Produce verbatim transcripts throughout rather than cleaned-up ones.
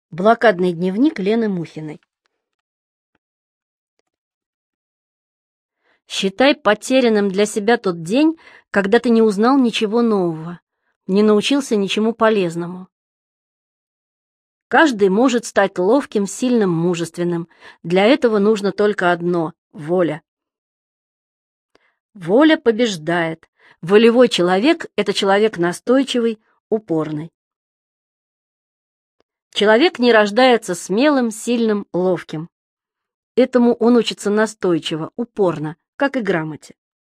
Блокадный дневник Лены Мухиной. Считай потерянным для себя тот день, когда ты не узнал ничего нового, не научился ничему полезному. Каждый может стать ловким, сильным, мужественным. Для этого нужно только одно — воля. Воля побеждает. Волевой человек — это человек настойчивый, упорный. Человек не рождается смелым, сильным, ловким. Этому он учится настойчиво, упорно, как и грамоте.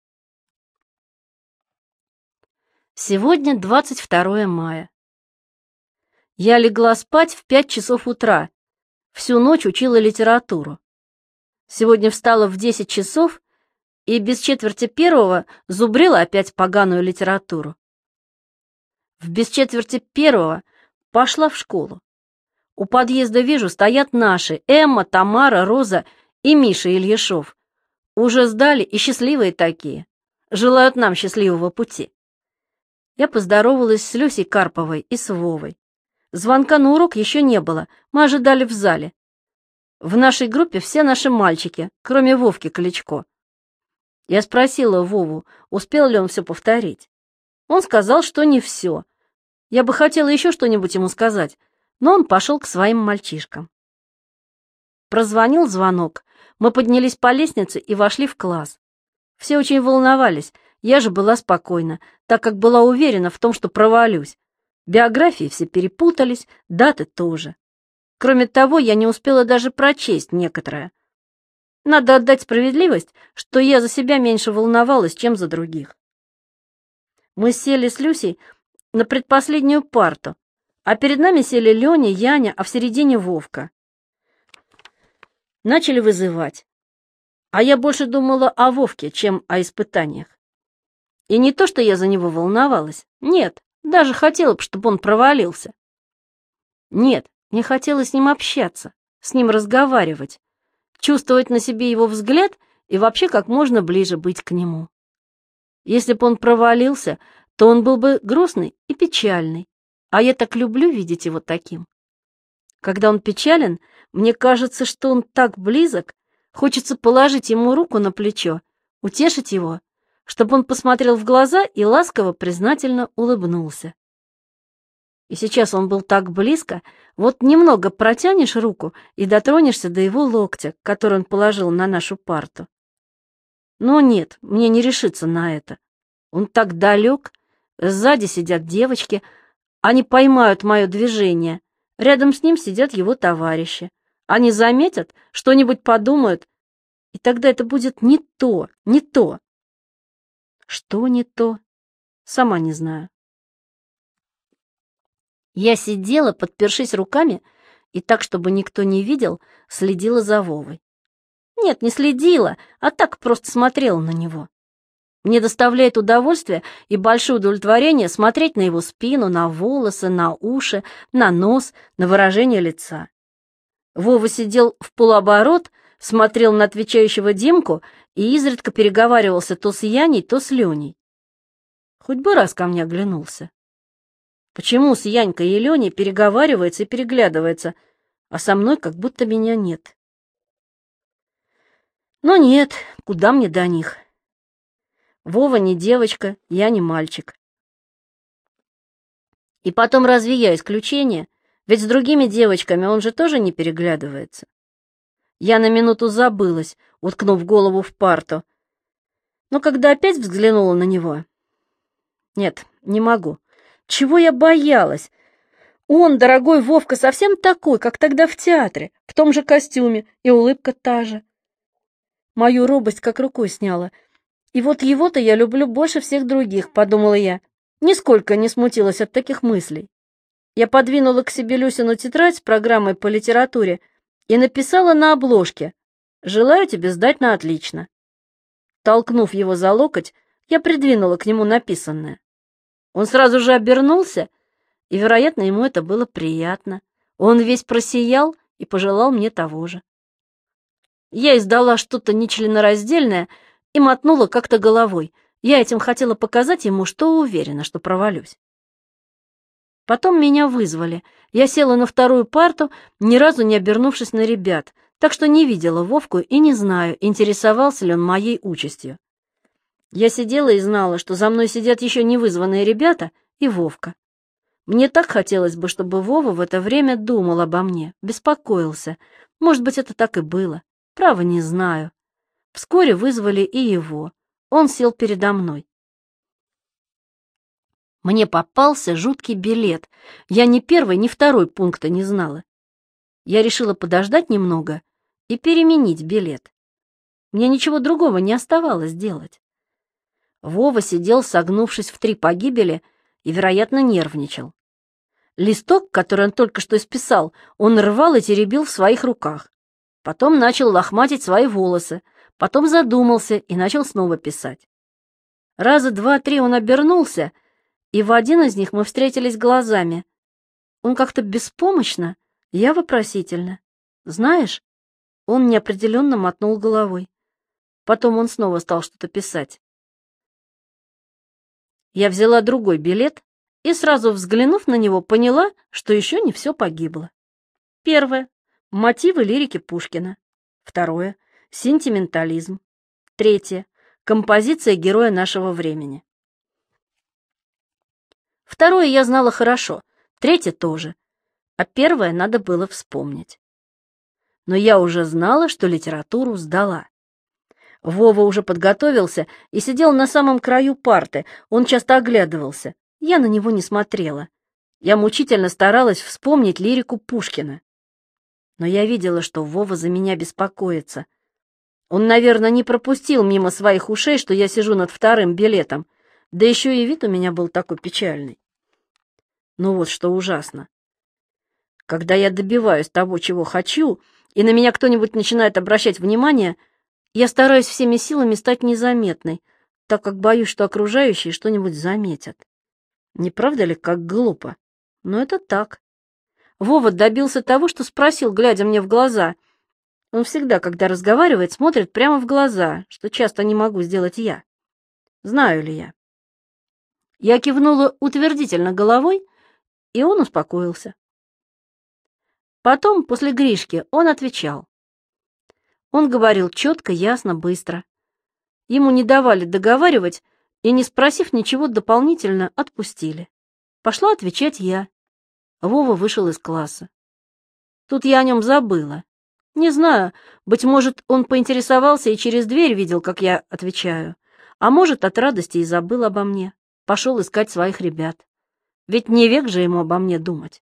Сегодня двадцать второе мая. Я легла спать в пять часов утра. Всю ночь учила литературу. Сегодня встала в десять часов и без четверти первого зубрила опять поганую литературу. В без четверти первого пошла в школу. У подъезда вижу, стоят наши: Эмма, Тамара, Роза и Миша Ильяшов. Уже сдали и счастливые такие. Желают нам счастливого пути. Я поздоровалась с Люсей Карповой и с Вовой. Звонка на урок еще не было, мы ожидали в зале. В нашей группе все наши мальчики, кроме Вовки Кличко. Я спросила Вову, успел ли он все повторить. Он сказал, что не все. Я бы хотела еще что-нибудь ему сказать, но он пошел к своим мальчишкам. Прозвонил звонок, мы поднялись по лестнице и вошли в класс. Все очень волновались, я же была спокойна, так как была уверена в том, что провалюсь. Биографии все перепутались, даты тоже. Кроме того, я не успела даже прочесть некоторое. Надо отдать справедливость, что я за себя меньше волновалась, чем за других. Мы сели с Люсей на предпоследнюю парту, а перед нами сели Леня, Яня, а в середине Вовка. Начали вызывать. А я больше думала о Вовке, чем о испытаниях. И не то, что я за него волновалась. Нет, даже хотела бы, чтобы он провалился. Нет, мне хотелось с ним общаться, с ним разговаривать, чувствовать на себе его взгляд и вообще как можно ближе быть к нему. Если бы он провалился, то он был бы грустный и печальный, а я так люблю видеть его таким. Когда он печален, мне кажется, что он так близок, хочется положить ему руку на плечо, утешить его, чтобы он посмотрел в глаза и ласково, признательно улыбнулся. И сейчас он был так близко, вот немного протянешь руку и дотронешься до его локтя, который он положил на нашу парту. Но нет, мне не решиться на это. Он так далек, сзади сидят девочки, они поймают мое движение, рядом с ним сидят его товарищи. Они заметят, что-нибудь подумают, и тогда это будет не то, не то. Что не то? Сама не знаю. Я сидела, подпершись руками, и так, чтобы никто не видел, следила за Вовой. Нет, не следила, а так просто смотрела на него. Мне доставляет удовольствие и большое удовлетворение смотреть на его спину, на волосы, на уши, на нос, на выражение лица. Вова сидел в полуоборот, смотрел на отвечающего Димку и изредка переговаривался то с Яней, то с Леней. Хоть бы раз ко мне оглянулся. Почему с Янькой и Леней переговаривается и переглядывается, а со мной как будто меня нет? Но нет, куда мне до них? Вова не девочка, я не мальчик. И потом, разве я исключение? Ведь с другими девочками он же тоже не переглядывается. Я на минуту забылась, уткнув голову в парту. Но когда опять взглянула на него... Нет, не могу. Чего я боялась? Он, дорогой Вовка, совсем такой, как тогда в театре, в том же костюме, и улыбка та же. Мою робость как рукой сняла. И вот его-то я люблю больше всех других, подумала я. Нисколько не смутилась от таких мыслей. Я подвинула к себе Люсину тетрадь с программой по литературе и написала на обложке: «Желаю тебе сдать на отлично». Толкнув его за локоть, я придвинула к нему написанное. Он сразу же обернулся, и, вероятно, ему это было приятно. Он весь просиял и пожелал мне того же. Я издала что-то нечленораздельное и мотнула как-то головой. Я этим хотела показать ему, что уверена, что провалюсь. Потом меня вызвали. Я села на вторую парту, ни разу не обернувшись на ребят, так что не видела Вовку и не знаю, интересовался ли он моей участью. Я сидела и знала, что за мной сидят еще не вызванные ребята и Вовка. Мне так хотелось бы, чтобы Вова в это время думал обо мне, беспокоился. Может быть, это так и было. Право, не знаю. Вскоре вызвали и его. Он сел передо мной. Мне попался жуткий билет. Я ни первый, ни второй пункта не знала. Я решила подождать немного и переменить билет. Мне ничего другого не оставалось делать. Вова сидел, согнувшись в три погибели, и, вероятно, нервничал. Листок, который он только что исписал, он рвал и теребил в своих руках. Потом начал лохматить свои волосы, потом задумался и начал снова писать. Раза два-три он обернулся, и в один из них мы встретились глазами. Он как-то беспомощно, я вопросительно. Знаешь, он неопределенно мотнул головой. Потом он снова стал что-то писать. Я взяла другой билет и, сразу взглянув на него, поняла, что еще не все погибло. Первое — мотивы лирики Пушкина. Второе — сентиментализм. Третье — композиция героя нашего времени. Второе я знала хорошо, третье тоже, а первое надо было вспомнить. Но я уже знала, что литературу сдала. Вова уже подготовился и сидел на самом краю парты, он часто оглядывался. Я на него не смотрела. Я мучительно старалась вспомнить лирику Пушкина. Но я видела, что Вова за меня беспокоится. Он, наверное, не пропустил мимо своих ушей, что я сижу над вторым билетом, да еще и вид у меня был такой печальный. Ну вот что ужасно. Когда я добиваюсь того, чего хочу, и на меня кто-нибудь начинает обращать внимание, я стараюсь всеми силами стать незаметной, так как боюсь, что окружающие что-нибудь заметят. Не правда ли, как глупо? Но это так. Вова добился того, что спросил, глядя мне в глаза. Он всегда, когда разговаривает, смотрит прямо в глаза, что часто не могу сделать я. Знаю ли я? Я кивнула утвердительно головой, и он успокоился. Потом, после Гришки, он отвечал. Он говорил четко, ясно, быстро. Ему не давали договаривать, и, не спросив ничего дополнительно, отпустили. Пошла отвечать я. Вова вышел из класса. Тут я о нем забыла. Не знаю, быть может, он поинтересовался и через дверь видел, как я отвечаю, а может, от радости и забыл обо мне. Пошел искать своих ребят. Ведь не век же ему обо мне думать.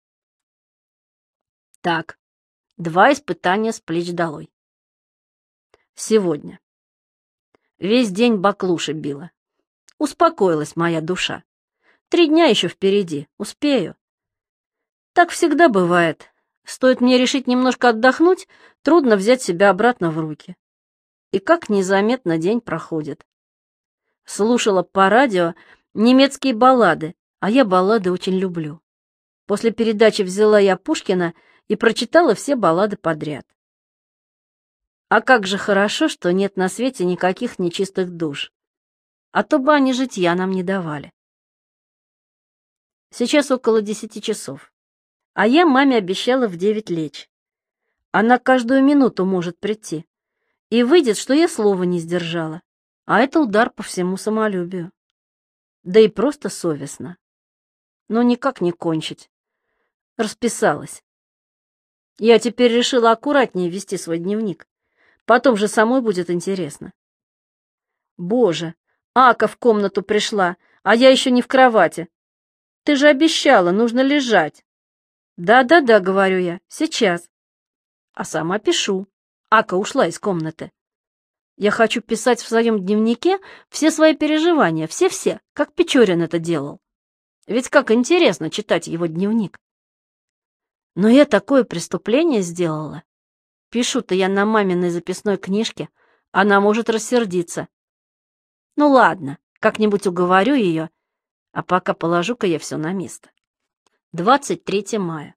Так, два испытания с плеч долой. Сегодня. Весь день баклуши била. Успокоилась моя душа. Три дня еще впереди, успею. Так всегда бывает. Стоит мне решить немножко отдохнуть, трудно взять себя обратно в руки. И как незаметно день проходит. Слушала по радио немецкие баллады, а я баллады очень люблю. После передачи взяла я Пушкина и прочитала все баллады подряд. А как же хорошо, что нет на свете никаких нечистых душ. А то бы они житья нам не давали. Сейчас около десяти часов. А я маме обещала в девять лечь. Она каждую минуту может прийти. И выйдет, что я слова не сдержала. А это удар по всему самолюбию. Да и просто совестно. Но никак не кончить. Расписалась. Я теперь решила аккуратнее вести свой дневник. Потом же самой будет интересно. Боже, Ака в комнату пришла, а я еще не в кровати. Ты же обещала, нужно лежать. Да-да-да, говорю я, сейчас. А сама пишу. Ака ушла из комнаты. Я хочу писать в своем дневнике все свои переживания, все-все, как Печорин это делал. Ведь как интересно читать его дневник. Но я такое преступление сделала. Пишу-то я на маминой записной книжке, она может рассердиться. Ну ладно, как-нибудь уговорю ее, а пока положу-ка я все на место. двадцать третьего мая.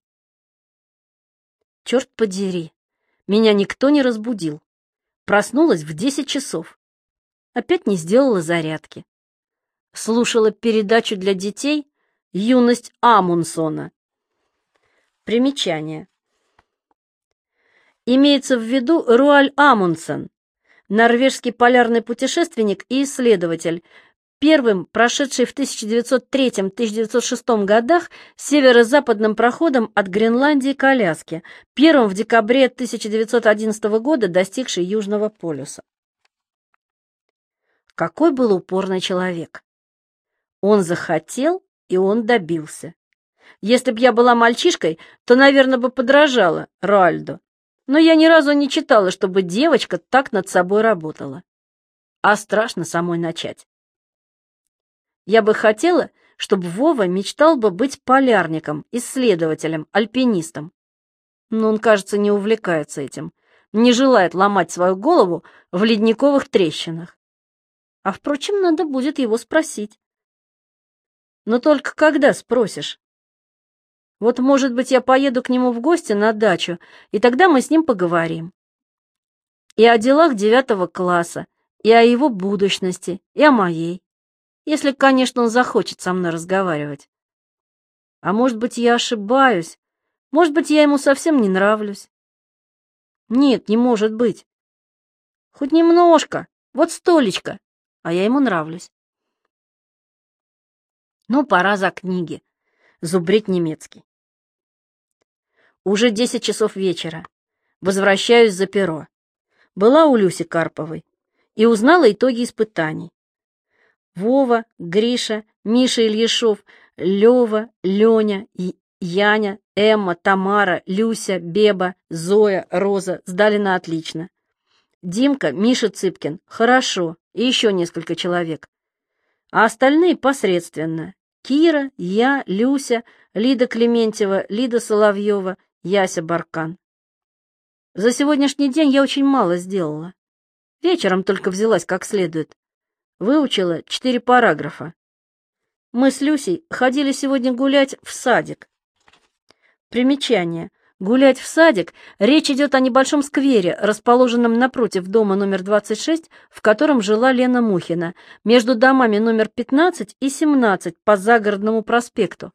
Черт подери, меня никто не разбудил. Проснулась в десять часов. Опять не сделала зарядки. Слушала передачу для детей, Юность Амундсена. Примечание. Имеется в виду Руальд Амундсен, норвежский полярный путешественник и исследователь, первым прошедший в тысяча девятьсот третьем — тысяча девятьсот шестом годах северо-западным проходом от Гренландии к Аляске, первым в декабре тысяча девятьсот одиннадцатого года достигший Южного полюса. Какой был упорный человек! Он захотел, и он добился. Если б я была мальчишкой, то, наверное, бы подражала Руальду. Но я ни разу не читала, чтобы девочка так над собой работала. А страшно самой начать. Я бы хотела, чтобы Вова мечтал бы быть полярником, исследователем, альпинистом. Но он, кажется, не увлекается этим, не желает ломать свою голову в ледниковых трещинах. А, впрочем, надо будет его спросить. Но только когда спросишь? Вот, может быть, я поеду к нему в гости на дачу, и тогда мы с ним поговорим. И о делах девятого класса, и о его будущности, и о моей. Если, конечно, он захочет со мной разговаривать. А может быть, я ошибаюсь, может быть, я ему совсем не нравлюсь. Нет, не может быть. Хоть немножко, вот столечко, а я ему нравлюсь. Ну, пора за книги. Зубрить немецкий. Уже десять часов вечера. Возвращаюсь за перо. Была у Люси Карповой и узнала итоги испытаний. Вова, Гриша, Миша Ильяшов, Лёва, Лёня, Яня, Эмма, Тамара, Люся, Беба, Зоя, Роза сдали на отлично. Димка, Миша Цыпкин — хорошо, и еще несколько человек. А остальные посредственно. Кира, я, Люся, Лида Клементьева, Лида Соловьева, Яся Баркан. За сегодняшний день я очень мало сделала. Вечером только взялась как следует. Выучила четыре параграфа. Мы с Люсей ходили сегодня гулять в садик. Примечание. Гулять в садик — речь идет о небольшом сквере, расположенном напротив дома номер двадцать шесть, в котором жила Лена Мухина, между домами номер пятнадцать и семнадцать по Загородному проспекту.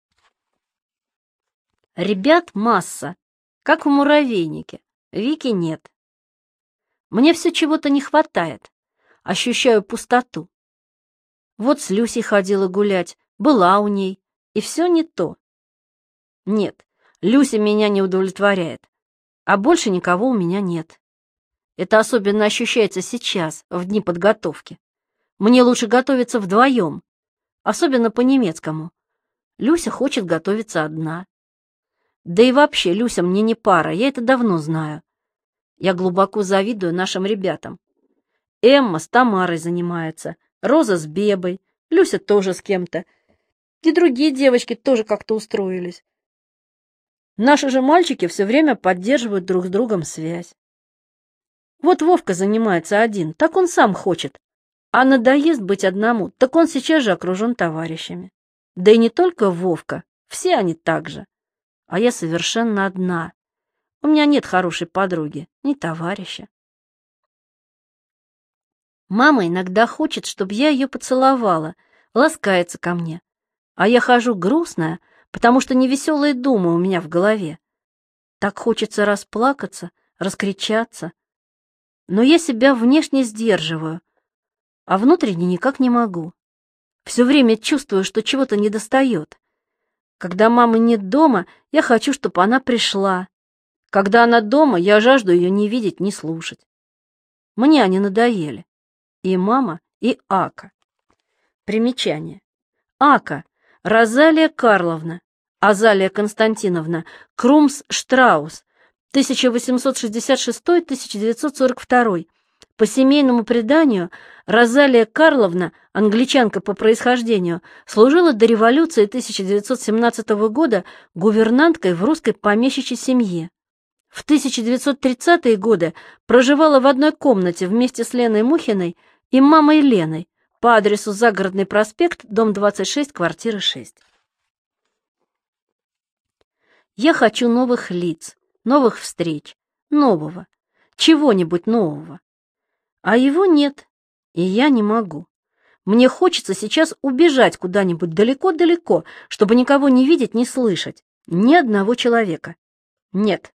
Ребят масса, как в муравейнике. Вики нет. Мне все чего-то не хватает. Ощущаю пустоту. Вот с Люсей ходила гулять, была у ней, и все не то. Нет, Люся меня не удовлетворяет, а больше никого у меня нет. Это особенно ощущается сейчас, в дни подготовки. Мне лучше готовиться вдвоем, особенно по-немецкому. Люся хочет готовиться одна. Да и вообще, Люся мне не пара, я это давно знаю. Я глубоко завидую нашим ребятам. Эмма с Тамарой занимается, Роза с Бебой, Люся тоже с кем-то. И другие девочки тоже как-то устроились. Наши же мальчики все время поддерживают друг с другом связь. Вот Вовка занимается один, так он сам хочет. А надоест быть одному, так он сейчас же окружен товарищами. Да и не только Вовка, все они так же. А я совершенно одна. У меня нет хорошей подруги, ни товарища. Мама иногда хочет, чтобы я ее поцеловала, ласкается ко мне. А я хожу грустная, потому что невеселые думы у меня в голове. Так хочется расплакаться, раскричаться. Но я себя внешне сдерживаю, а внутренне никак не могу. Все время чувствую, что чего-то недостает. Когда мамы нет дома, я хочу, чтобы она пришла. Когда она дома, я жажду ее не видеть, не слушать. Мне они надоели. И мама, и Ака. Примечание. Ака — Розалия Карловна, Азалия Константиновна, Крумс-Штраус, тысяча восемьсот шестьдесят шестой — тысяча девятьсот сорок второй. По семейному преданию, Розалия Карловна, англичанка по происхождению, служила до революции тысяча девятьсот семнадцатого года гувернанткой в русской помещичьей семье. В тысяча девятьсот тридцатые годы проживала в одной комнате вместе с Леной Мухиной и мамой Леной по адресу Загородный проспект, дом двадцать шесть, квартира шесть. Я хочу новых лиц, новых встреч, нового, чего-нибудь нового. А его нет, и я не могу. Мне хочется сейчас убежать куда-нибудь далеко-далеко, чтобы никого не видеть, не слышать. Ни одного человека. Нет.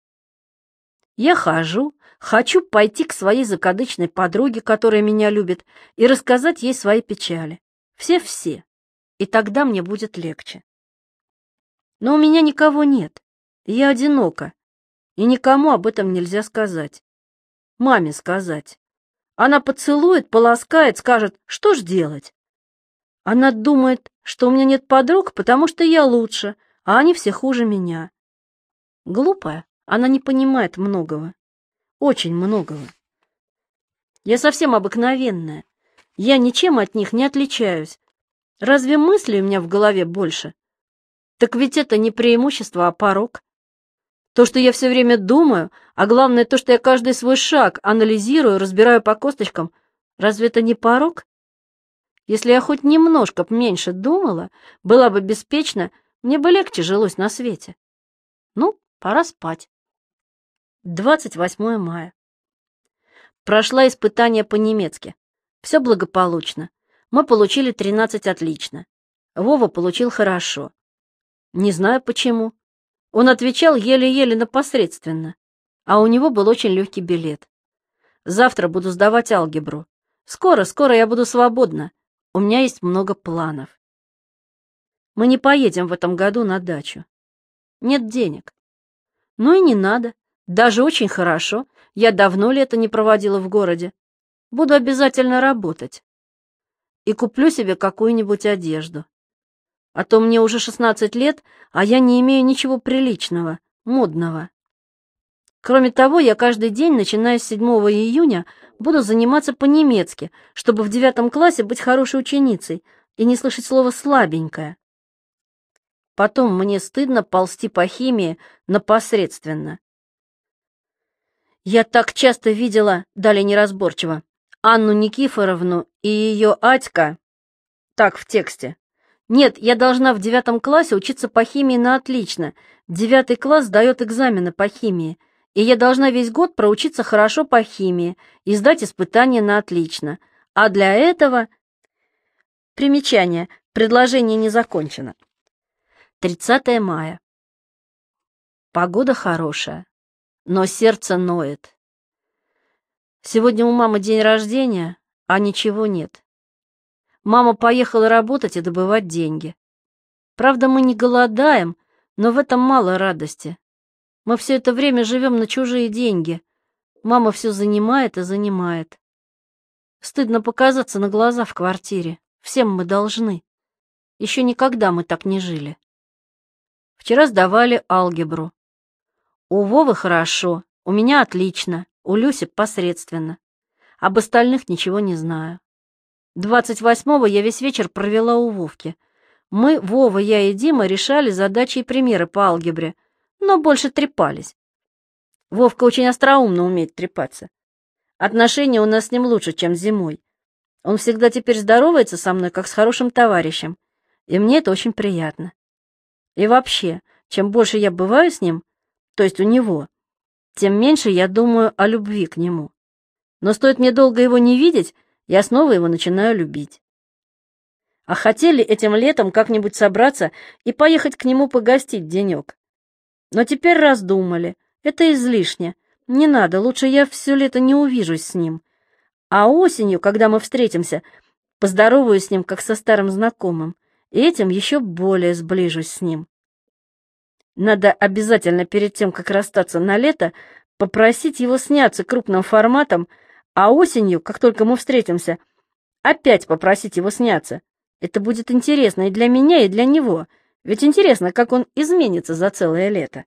Я хожу, хочу пойти к своей закадычной подруге, которая меня любит, и рассказать ей свои печали. Все-все. И тогда мне будет легче. Но у меня никого нет. Я одинока. И никому об этом нельзя сказать. Маме сказать. Она поцелует, поласкает, скажет, что ж делать? Она думает, что у меня нет подруг, потому что я лучше, а они все хуже меня. Глупая, она не понимает многого. Очень многого. Я совсем обыкновенная. Я ничем от них не отличаюсь. Разве мыслей у меня в голове больше? Так ведь это не преимущество, а порок. То, что я все время думаю, а главное то, что я каждый свой шаг анализирую, разбираю по косточкам, разве это не порок? Если я хоть немножко меньше думала, была бы беспечна, мне бы легче жилось на свете. Ну, пора спать. двадцать восьмое мая. Прошла испытание по-немецки. Все благополучно. Мы получили тринадцать отлично. Вова получил хорошо. Не знаю почему. Он отвечал еле-еле на посредственно, а у него был очень легкий билет. Завтра буду сдавать алгебру. Скоро, скоро я буду свободна. У меня есть много планов. Мы не поедем в этом году на дачу. Нет денег. Ну и не надо. Даже очень хорошо. Я давно лето не проводила в городе. Буду обязательно работать. И куплю себе какую-нибудь одежду. А то мне уже шестнадцать лет, а я не имею ничего приличного, модного. Кроме того, я каждый день, начиная с седьмого июня, буду заниматься по-немецки, чтобы в девятом классе быть хорошей ученицей и не слышать слово «слабенькая». Потом мне стыдно ползти по химии на посредственно. Я так часто видела, далее неразборчиво, Анну Никифоровну и ее Атька, так в тексте. Нет, я должна в девятом классе учиться по химии на отлично. Девятый класс сдает экзамены по химии, и я должна весь год проучиться хорошо по химии и сдать испытания на отлично. А для этого... Примечание. Предложение не закончено. тридцатое мая. Погода хорошая, но сердце ноет. Сегодня у мамы день рождения, а ничего нет. Мама поехала работать и добывать деньги. Правда, мы не голодаем, но в этом мало радости. Мы все это время живем на чужие деньги. Мама все занимает и занимает. Стыдно показаться на глаза в квартире. Всем мы должны. Еще никогда мы так не жили. Вчера сдавали алгебру. У Вовы хорошо, у меня отлично, у Люси посредственно. Об остальных ничего не знаю. двадцать восьмого я весь вечер провела у Вовки. Мы, Вова, я и Дима, решали задачи и примеры по алгебре, но больше трепались. Вовка очень остроумно умеет трепаться. Отношения у нас с ним лучше, чем зимой. Он всегда теперь здоровается со мной, как с хорошим товарищем, и мне это очень приятно. И вообще, чем больше я бываю с ним, то есть у него, тем меньше я думаю о любви к нему. Но стоит мне долго его не видеть, я снова его начинаю любить. А хотели этим летом как-нибудь собраться и поехать к нему погостить денек. Но теперь раздумали. Это излишне. Не надо, лучше я все лето не увижусь с ним. А осенью, когда мы встретимся, поздороваюсь с ним, как со старым знакомым, и этим еще более сближусь с ним. Надо обязательно перед тем, как расстаться на лето, попросить его сняться крупным форматом, а осенью, как только мы встретимся, опять попросить его сняться. Это будет интересно и для меня, и для него, ведь интересно, как он изменится за целое лето.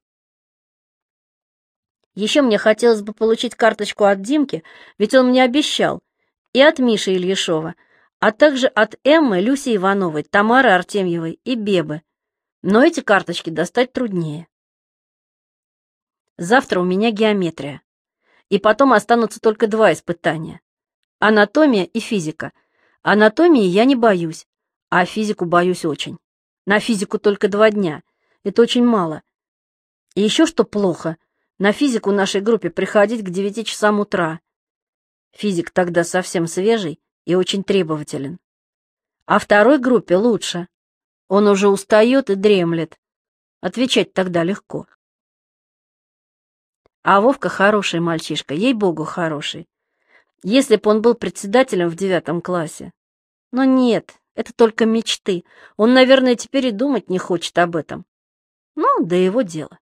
Еще мне хотелось бы получить карточку от Димки, ведь он мне обещал, и от Миши Ильяшова, а также от Эммы, Люси Ивановой, Тамары Артемьевой и Бебы. Но эти карточки достать труднее. Завтра у меня геометрия. И потом останутся только два испытания. Анатомия и физика. Анатомии я не боюсь, а физику боюсь очень. На физику только два дня. Это очень мало. И еще что плохо, на физику нашей группе приходить к девяти часам утра. Физик тогда совсем свежий и очень требователен. А второй группе лучше. Он уже устает и дремлет. Отвечать тогда легко. А Вовка хороший мальчишка, ей-богу, хороший. Если бы он был председателем в девятом классе. Но нет, это только мечты. Он, наверное, теперь и думать не хочет об этом. Ну, да его дело.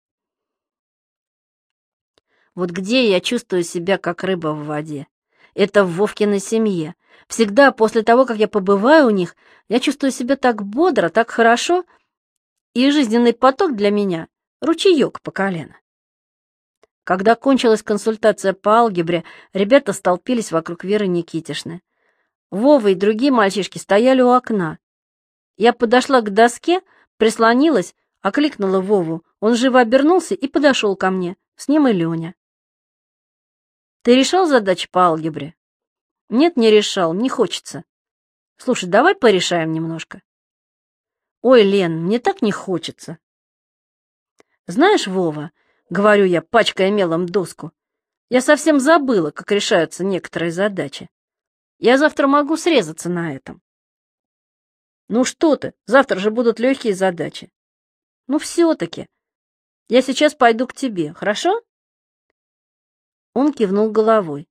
Вот где я чувствую себя как рыба в воде? Это в Вовкиной семье. Всегда после того, как я побываю у них, я чувствую себя так бодро, так хорошо, и жизненный поток для меня — ручеек по колено. Когда кончилась консультация по алгебре, ребята столпились вокруг Веры Никитишны. Вова и другие мальчишки стояли у окна. Я подошла к доске, прислонилась, окликнула Вову. Он живо обернулся и подошел ко мне. С ним и Леня. «Ты решал задачи по алгебре?» «Нет, не решал, не хочется». «Слушай, давай порешаем немножко». «Ой, Лен, мне так не хочется». «Знаешь, Вова, — говорю я, пачкая мелом доску, — я совсем забыла, как решаются некоторые задачи. Я завтра могу срезаться на этом». «Ну что ты, завтра же будут легкие задачи». «Ну все-таки. Я сейчас пойду к тебе, хорошо?» Он кивнул головой.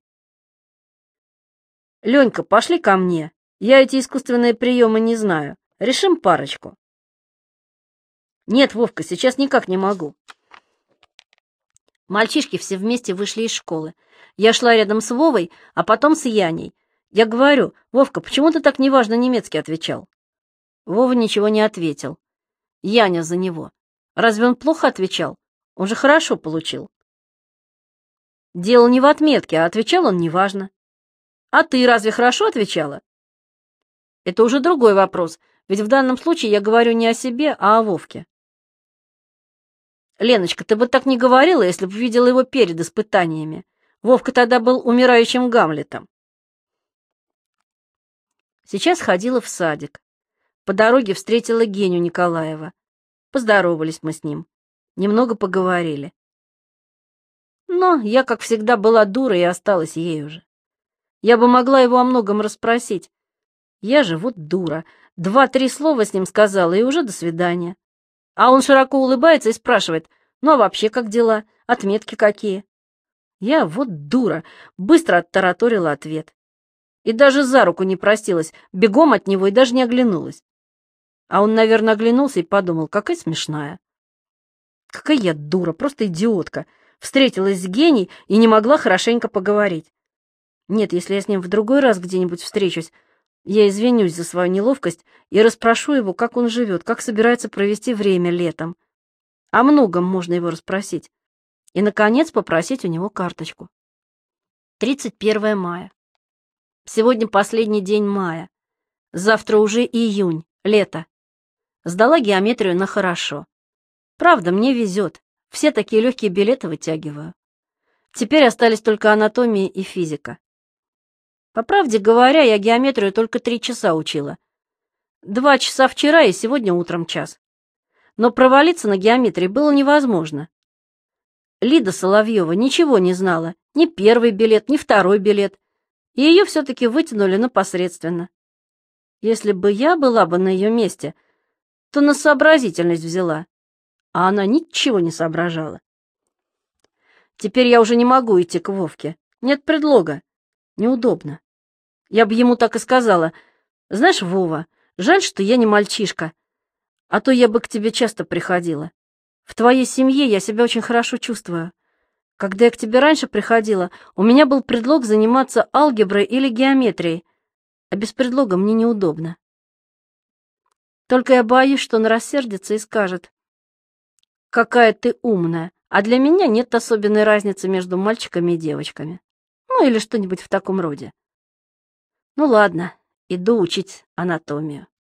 «Ленька, пошли ко мне. Я эти искусственные приемы не знаю. Решим парочку». «Нет, Вовка, сейчас никак не могу». Мальчишки все вместе вышли из школы. Я шла рядом с Вовой, а потом с Яней. Я говорю: «Вовка, почему ты так неважно немецкий отвечал?» Вова ничего не ответил. Яня за него. Разве он плохо отвечал? Он же хорошо получил. Дело не в отметке, а отвечал он неважно. А ты разве хорошо отвечала? Это уже другой вопрос, ведь в данном случае я говорю не о себе, а о Вовке. Леночка, ты бы так не говорила, если бы видела его перед испытаниями. Вовка тогда был умирающим Гамлетом. Сейчас ходила в садик. По дороге встретила Геню Николаева. Поздоровались мы с ним. Немного поговорили. Но я, как всегда, была дура и осталась ею же. Я бы могла его о многом расспросить. Я же вот дура. Два-три слова с ним сказала, и уже до свидания. А он широко улыбается и спрашивает: «Ну а вообще как дела? Отметки какие?» Я вот дура. Быстро оттараторила ответ. И даже за руку не простилась, бегом от него и даже не оглянулась. А он, наверное, оглянулся и подумал: какая смешная. Какая я дура, просто идиотка. Встретилась с Геней и не могла хорошенько поговорить. Нет, если я с ним в другой раз где-нибудь встречусь, я извинюсь за свою неловкость и расспрошу его, как он живет, как собирается провести время летом. О многом можно его расспросить. И, наконец, попросить у него карточку. тридцать первое мая. Сегодня последний день мая. Завтра уже июнь, лето. Сдала геометрию на хорошо. Правда, мне везет. Все такие легкие билеты вытягиваю. Теперь остались только анатомия и физика. По правде говоря, я геометрию только три часа учила. Два часа вчера и сегодня утром час. Но провалиться на геометрии было невозможно. Лида Соловьева ничего не знала, ни первый билет, ни второй билет, и ее все-таки вытянули на посредственно. Если бы я была бы на ее месте, то на сообразительность взяла, а она ничего не соображала. Теперь я уже не могу идти к Вовке. Нет предлога. Неудобно. Я бы ему так и сказала: «Знаешь, Вова, жаль, что я не мальчишка, а то я бы к тебе часто приходила. В твоей семье я себя очень хорошо чувствую. Когда я к тебе раньше приходила, у меня был предлог заниматься алгеброй или геометрией, а без предлога мне неудобно. Только я боюсь, что он рассердится и скажет: какая ты умная, а для меня нет особенной разницы между мальчиками и девочками». Ну, или что-нибудь в таком роде. Ну, ладно, иду учить анатомию.